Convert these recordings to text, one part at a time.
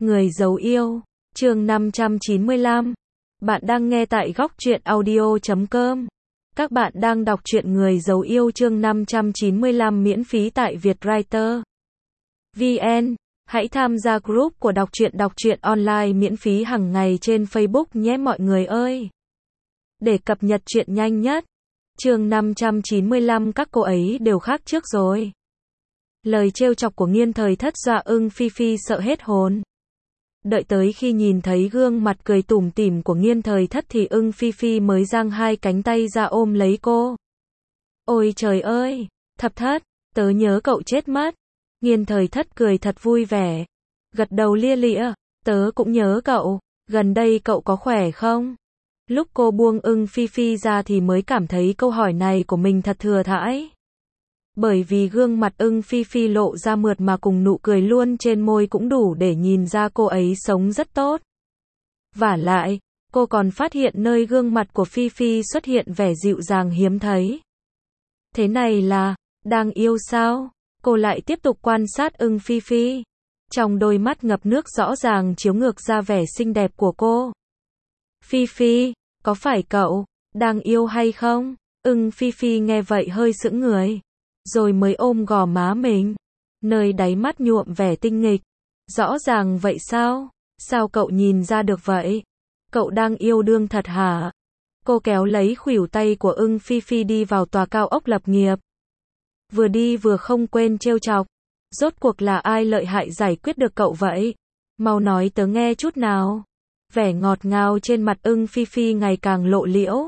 Người giấu yêu, chương 595. Bạn đang nghe tại góc truyện audio.com. Các bạn đang đọc truyện Người giấu yêu chương 595 miễn phí tại Vietwriter VN. Hãy tham gia group của đọc truyện online miễn phí hàng ngày trên Facebook nhé mọi người ơi. Để cập nhật truyện nhanh nhất. Chương 595 các cô ấy đều khác trước rồi. Lời trêu chọc của Nghiên Thời Thất dọa Ưng Phi Phi sợ hết hồn. Đợi tới khi nhìn thấy gương mặt cười tủm tỉm của Nghiên Thời Thất thì Ưng Phi Phi mới giang hai cánh tay ra ôm lấy cô. Ôi trời ơi, Thập Thất, tớ nhớ cậu chết mất. Nghiên Thời Thất cười thật vui vẻ, gật đầu lia lịa, tớ cũng nhớ cậu, gần đây cậu có khỏe không? Lúc cô buông Ưng Phi Phi ra thì mới cảm thấy câu hỏi này của mình thật thừa thãi. Bởi vì gương mặt Ưng Phi Phi lộ ra mượt mà cùng nụ cười luôn trên môi cũng đủ để nhìn ra cô ấy sống rất tốt. Vả lại, cô còn phát hiện nơi gương mặt của Phi Phi xuất hiện vẻ dịu dàng hiếm thấy. Thế này là, đang yêu sao? Cô lại tiếp tục quan sát Ưng Phi Phi. Trong đôi mắt ngập nước rõ ràng chiếu ngược ra vẻ xinh đẹp của cô. Phi Phi, có phải cậu đang yêu hay không? Ưng Phi Phi nghe vậy hơi sững người. Rồi mới ôm gò má mình. Nơi đáy mắt nhuộm vẻ tinh nghịch. Rõ ràng vậy sao? Sao cậu nhìn ra được vậy? Cậu đang yêu đương thật hả? Cô kéo lấy khuỷu tay của Ưng Phi Phi đi vào tòa cao ốc lập nghiệp. Vừa đi vừa không quên trêu chọc. Rốt cuộc là ai lợi hại giải quyết được cậu vậy? Mau nói tớ nghe chút nào. Vẻ ngọt ngào trên mặt Ưng Phi Phi ngày càng lộ liễu.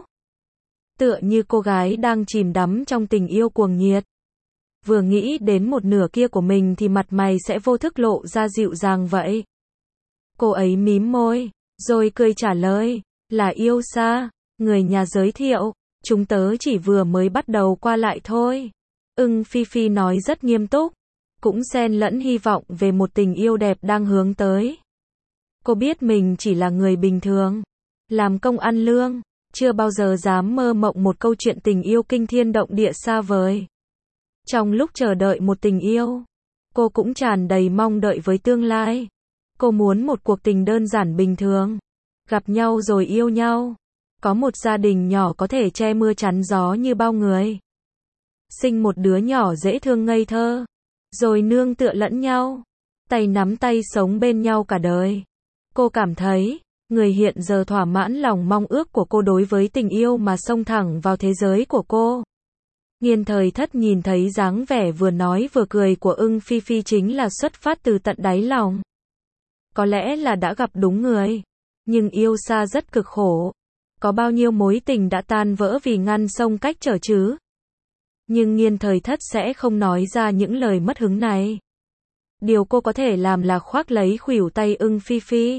Tựa như cô gái đang chìm đắm trong tình yêu cuồng nhiệt. Vừa nghĩ đến một nửa kia của mình thì mặt mày sẽ vô thức lộ ra dịu dàng vậy. Cô ấy mím môi, rồi cười trả lời, là yêu xa, người nhà giới thiệu, chúng tớ chỉ vừa mới bắt đầu qua lại thôi. Ưng Phi Phi nói rất nghiêm túc, cũng xen lẫn hy vọng về một tình yêu đẹp đang hướng tới. Cô biết mình chỉ là người bình thường, làm công ăn lương, chưa bao giờ dám mơ mộng một câu chuyện tình yêu kinh thiên động địa xa vời. Trong lúc chờ đợi một tình yêu, cô cũng tràn đầy mong đợi với tương lai. Cô muốn một cuộc tình đơn giản bình thường, gặp nhau rồi yêu nhau, có một gia đình nhỏ có thể che mưa chắn gió như bao người. Sinh một đứa nhỏ dễ thương ngây thơ, rồi nương tựa lẫn nhau, tay nắm tay sống bên nhau cả đời. Cô cảm thấy, người hiện giờ thỏa mãn lòng mong ước của cô đối với tình yêu mà xông thẳng vào thế giới của cô. Nghiên Thời Thất nhìn thấy dáng vẻ vừa nói vừa cười của Ưng Phi Phi chính là xuất phát từ tận đáy lòng. Có lẽ là đã gặp đúng người, nhưng yêu xa rất cực khổ. Có bao nhiêu mối tình đã tan vỡ vì ngăn sông cách trở chứ? Nhưng Nghiên Thời Thất sẽ không nói ra những lời mất hứng này. Điều cô có thể làm là khoác lấy khuỷu tay Ưng Phi Phi.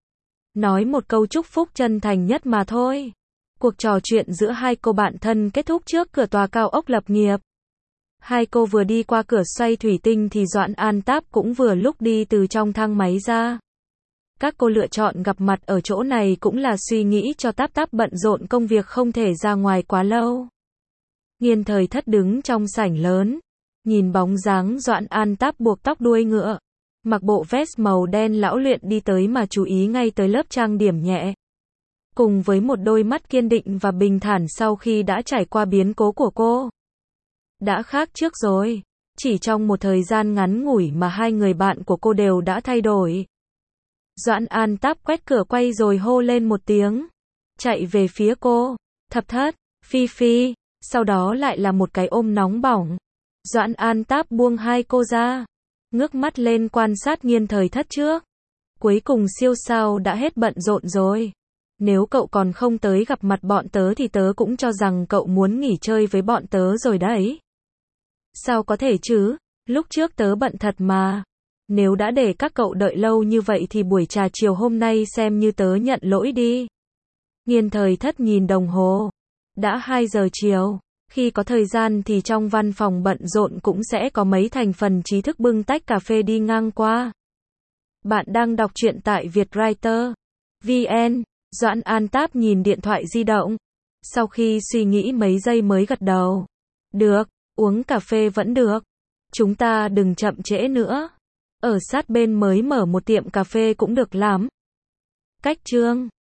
Nói một câu chúc phúc chân thành nhất mà thôi. Cuộc trò chuyện giữa hai cô bạn thân kết thúc trước cửa tòa cao ốc lập nghiệp. Hai cô vừa đi qua cửa xoay thủy tinh thì Doãn An Táp cũng vừa lúc đi từ trong thang máy ra. Các cô lựa chọn gặp mặt ở chỗ này cũng là suy nghĩ cho Táp Táp bận rộn công việc không thể ra ngoài quá lâu. Nghiên Thời Thất đứng trong sảnh lớn, nhìn bóng dáng Doãn An Táp buộc tóc đuôi ngựa, mặc bộ vest màu đen lão luyện đi tới mà chú ý ngay tới lớp trang điểm nhẹ. Cùng với một đôi mắt kiên định và bình thản sau khi đã trải qua biến cố của cô. Đã khác trước rồi, chỉ trong một thời gian ngắn ngủi mà hai người bạn của cô đều đã thay đổi. Doãn An Táp quét cửa quay rồi hô lên một tiếng, chạy về phía cô, Thập Thất, Phi Phi, sau đó lại là một cái ôm nóng bỏng. Doãn An Táp buông hai cô ra, ngước mắt lên quan sát Nghiên Thời Thất trước. Cuối cùng siêu sao đã hết bận rộn rồi. Nếu cậu còn không tới gặp mặt bọn tớ thì tớ cũng cho rằng cậu muốn nghỉ chơi với bọn tớ rồi đấy. Sao có thể chứ, lúc trước tớ bận thật mà. Nếu đã để các cậu đợi lâu như vậy thì buổi trà chiều hôm nay xem như tớ nhận lỗi đi. Nghiên Thời Thất nhìn đồng hồ. Đã 2 giờ chiều. Khi có thời gian thì trong văn phòng bận rộn cũng sẽ có mấy thành phần trí thức bưng tách cà phê đi ngang qua. Bạn đang đọc truyện tại Vietwriter VN. Doãn An Táp nhìn điện thoại di động. Sau khi suy nghĩ mấy giây mới gật đầu. Được, uống cà phê vẫn được. Chúng ta đừng chậm trễ nữa. Ở sát bên mới mở một tiệm cà phê cũng được lắm. Cách Trương